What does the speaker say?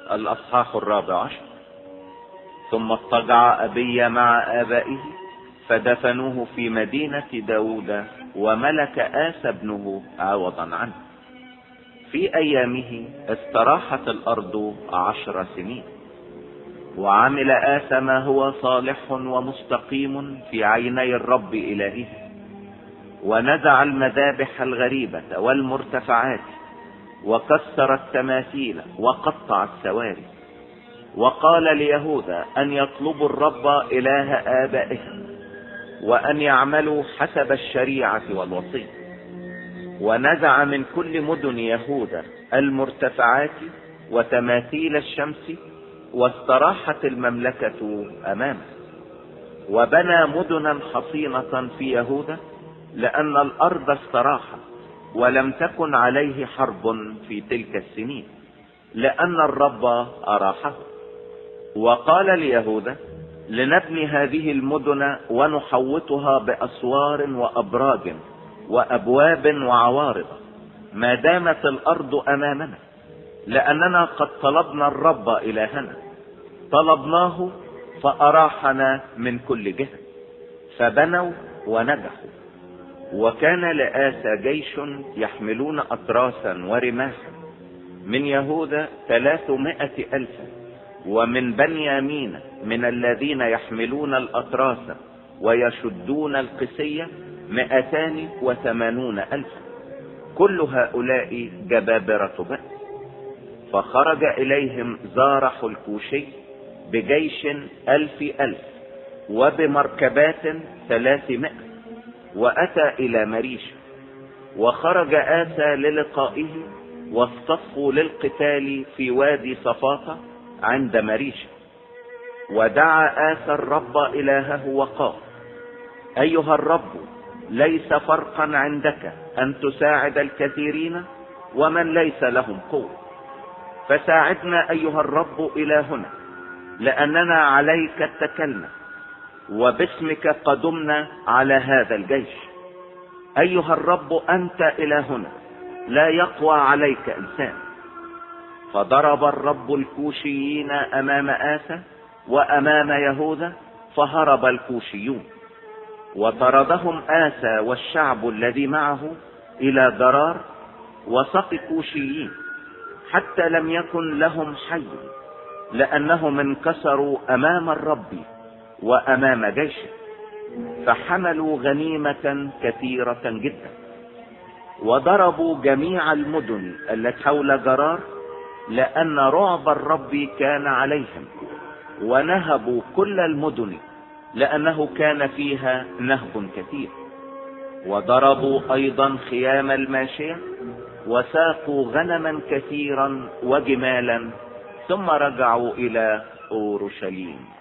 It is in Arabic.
الأصحاح 14. ثم اضطجع أبي مع آبائه فدفنوه في مدينة داود، وملك آسى ابنه عوضا عنه. في أيامه استراحت الأرض 10 سنين. وعمل آسى ما هو صالح ومستقيم في عيني الرب إلهه، ونزع المذابح الغريبة والمرتفعات، وكسر التماثيل وقطع السواري، وقال ليهوذا أن يطلبوا الرب إله آبائهم، وأن يعملوا حسب الشريعة والوصية. ونزع من كل مدن يهوذا المرتفعات وتماثيل الشمس، واستراحت المملكة أمامه. وبنى مدنا حصينة في يهوذا، لأن الأرض استراحت ولم تكن عليه حرب في تلك السنين، لأن الرب أراحه. وقال ليهوذا: لنبني هذه المدن ونحوطها بأسوار وأبراج وأبواب وعوارض ما دامت الأرض أمامنا، لأننا قد طلبنا الرب إلهنا، طلبناه فأراحنا من كل جهة. فبنوا ونجحوا. وكان لآسى جيش يحملون أتراسا ورماحا، من يهوذا 300,000، ومن بنيامين من الذين يحملون الأتراس ويشدون القسية 280,000. كل هؤلاء جبابرة بأس. فخرج إليهم زارح الكوشي بجيش 1,000 وبمركبات 300، وأتى إلى مريشة. وخرج آسى للقائه، واصطفوا للقتال في وادي صفاطة عند مريشة. ودعا آسى الرب إلهه وقال: أيها الرب، ليس فرقا عندك أن تساعد الكثيرين ومن ليس لهم قوة، فساعدنا أيها الرب إلهنا، لأننا عليك اتكلنا، وباسمك قدمنا على هذا الجيش. أيها الرب، أنت إلهنا، لا يقوى عليك إنسان. فضرب الرب الكوشيين أمام آسى وأمام يهوذا، فهرب الكوشيون. وطردهم آسى والشعب الذي معه إلى ضرار وسقي كوشيين، حتى لم يكن لهم حي، لأنهم انكسروا أمام الرب وأمام جيشه، فحملوا غنيمة كثيرة جدا. وضربوا جميع المدن التي حول جرار، لأن رعب الرب كان عليهم. ونهبوا كل المدن، لأنه كان فيها نهب كثير. وضربوا أيضا خيام الماشية، وساقوا غنما كثيرا وجمالا، ثم رجعوا إلى أورشليم.